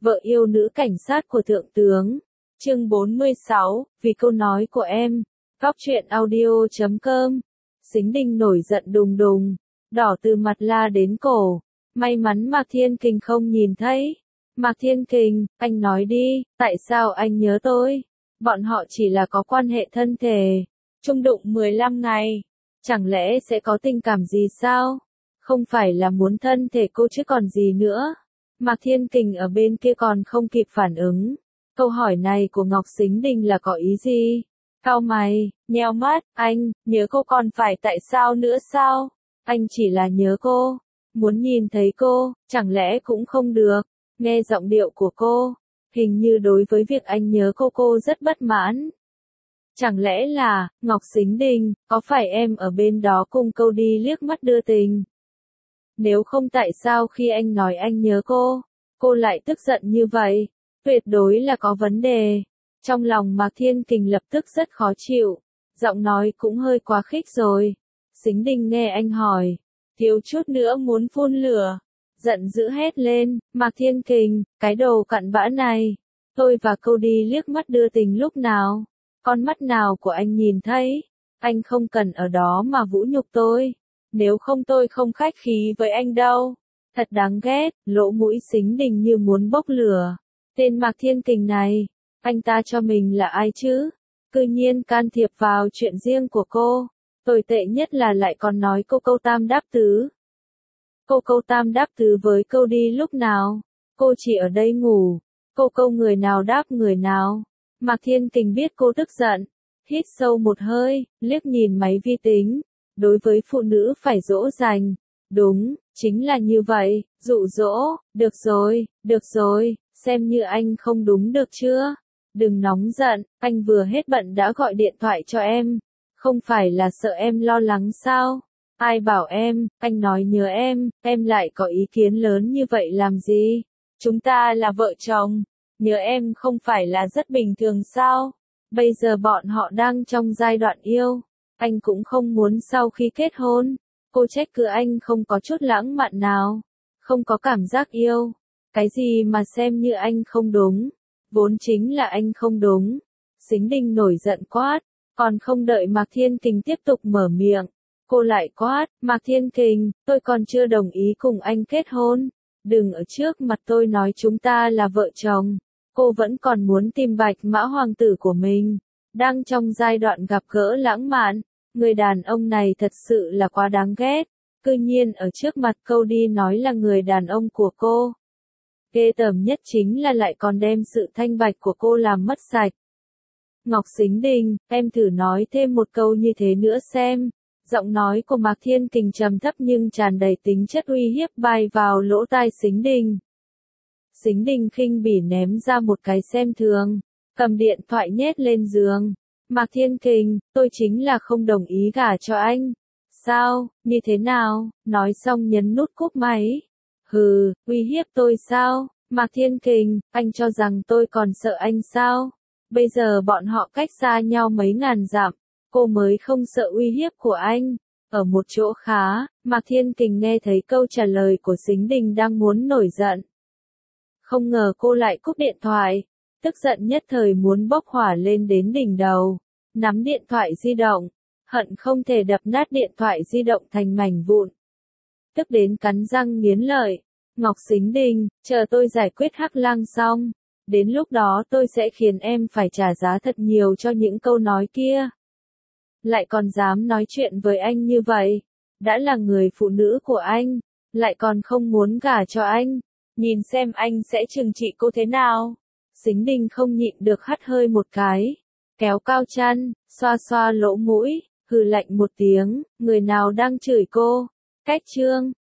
vợ yêu nữ cảnh sát của thượng tướng. Chương 46, vì câu nói của em. Góc truyện audio.com. Sính Đinh nổi giận đùng đùng, đỏ từ mặt la đến cổ. May mắn Mạc Thiên Kình không nhìn thấy. Mạc Thiên Kình, anh nói đi, tại sao anh nhớ tôi? Bọn họ chỉ là có quan hệ thân thể, chung đụng 15 ngày. Chẳng lẽ sẽ có tình cảm gì sao? Không phải là muốn thân thể cô chứ còn gì nữa. Mạc Thiên Kình ở bên kia còn không kịp phản ứng. Câu hỏi này của Ngọc Sính Đình là có ý gì? Cau mày, nheo mắt, anh, nhớ cô còn phải tại sao nữa sao? Anh chỉ là nhớ cô. Muốn nhìn thấy cô, chẳng lẽ cũng không được? Nghe giọng điệu của cô, hình như đối với việc anh nhớ cô rất bất mãn. Chẳng lẽ là, Ngọc Sính Đình, có phải em ở bên đó cùng câu đi liếc mắt đưa tình? Nếu không tại sao khi anh nói anh nhớ cô lại tức giận như vậy? Tuyệt đối là có vấn đề. Trong lòng Mạc Thiên Kình lập tức rất khó chịu. Giọng nói cũng hơi quá khích rồi. Sính Đình nghe anh hỏi, thiếu chút nữa muốn phun lửa. Giận dữ hét lên, Mạc Thiên Kình, cái đồ cặn bã này. Tôi và câu đi liếc mắt đưa tình lúc nào? Con mắt nào của anh nhìn thấy? Anh không cần ở đó mà vũ nhục tôi. Nếu không tôi không khách khí với anh đâu. Thật đáng ghét, lỗ mũi Sính Đình như muốn bốc lửa. Tên Mạc Thiên Kình này, anh ta cho mình là ai chứ? Cư nhiên can thiệp vào chuyện riêng của cô. Tồi tệ nhất là lại còn nói cô câu tam đáp tứ. Cô câu tam đáp tứ với câu đi lúc nào? Cô chỉ ở đây ngủ. Cô câu người nào đáp người nào? Mạc Thiên Kình biết cô tức giận. Hít sâu một hơi, liếc nhìn máy vi tính. Đối với phụ nữ phải dỗ dành. Đúng, chính là như vậy, dụ dỗ. Được rồi, xem như anh không đúng được chưa? Đừng nóng giận, anh vừa hết bận đã gọi điện thoại cho em. Không phải là sợ em lo lắng sao? Ai bảo em, anh nói nhớ em lại có ý kiến lớn như vậy làm gì? Chúng ta là vợ chồng, nhớ em không phải là rất bình thường sao? Bây giờ bọn họ đang trong giai đoạn yêu, anh cũng không muốn sau khi kết hôn. Cô trách cứ anh không có chút lãng mạn nào, không có cảm giác yêu. Cái gì mà xem như anh không đúng, vốn chính là anh không đúng. Sính Đình nổi giận quát, còn không đợi Mạc Thiên Kình tiếp tục mở miệng. Cô lại quát, Mạc Thiên Kình, tôi còn chưa đồng ý cùng anh kết hôn. Đừng ở trước mặt tôi nói chúng ta là vợ chồng. Cô vẫn còn muốn tìm Bạch Mã hoàng tử của mình. Đang trong giai đoạn gặp gỡ lãng mạn. Người đàn ông này thật sự là quá đáng ghét. Cư nhiên ở trước mặt câu đi nói là người đàn ông của cô. Ghê tởm nhất chính là lại còn đem sự thanh bạch của cô làm mất sạch. Ngọc Sính Đình, em thử nói thêm một câu như thế nữa xem. Giọng nói của Mạc Thiên Kình trầm thấp nhưng tràn đầy tính chất uy hiếp bay vào lỗ tai Sính Đình. Sính Đình khinh bỉ ném ra một cái xem thường, cầm điện thoại nhét lên giường. Mạc Thiên Kình, tôi chính là không đồng ý gả cho anh. Sao, như thế nào? Nói xong nhấn nút cúp máy. Hừ, uy hiếp tôi sao? Mạc Thiên Kình, anh cho rằng tôi còn sợ anh sao? Bây giờ bọn họ cách xa nhau mấy ngàn dặm, cô mới không sợ uy hiếp của anh. Ở một chỗ khá, Mạc Thiên Kình nghe thấy câu trả lời của Sính Đình đang muốn nổi giận. Không ngờ cô lại cúp điện thoại, tức giận nhất thời muốn bốc hỏa lên đến đỉnh đầu. Nắm điện thoại di động, hận không thể đập nát điện thoại di động thành mảnh vụn. Tức đến cắn răng nghiến lợi. Ngọc Sính Đình, chờ tôi giải quyết Hắc Lang xong. Đến lúc đó tôi sẽ khiến em phải trả giá thật nhiều cho những câu nói kia. Lại còn dám nói chuyện với anh như vậy. Đã là người phụ nữ của anh, lại còn không muốn gả cho anh. Nhìn xem anh sẽ trừng trị cô thế nào. Sính Đình không nhịn được hắt hơi một cái. Kéo cao chăn, xoa xoa lỗ mũi, hừ lạnh một tiếng, người nào đang chửi cô? Cách chương.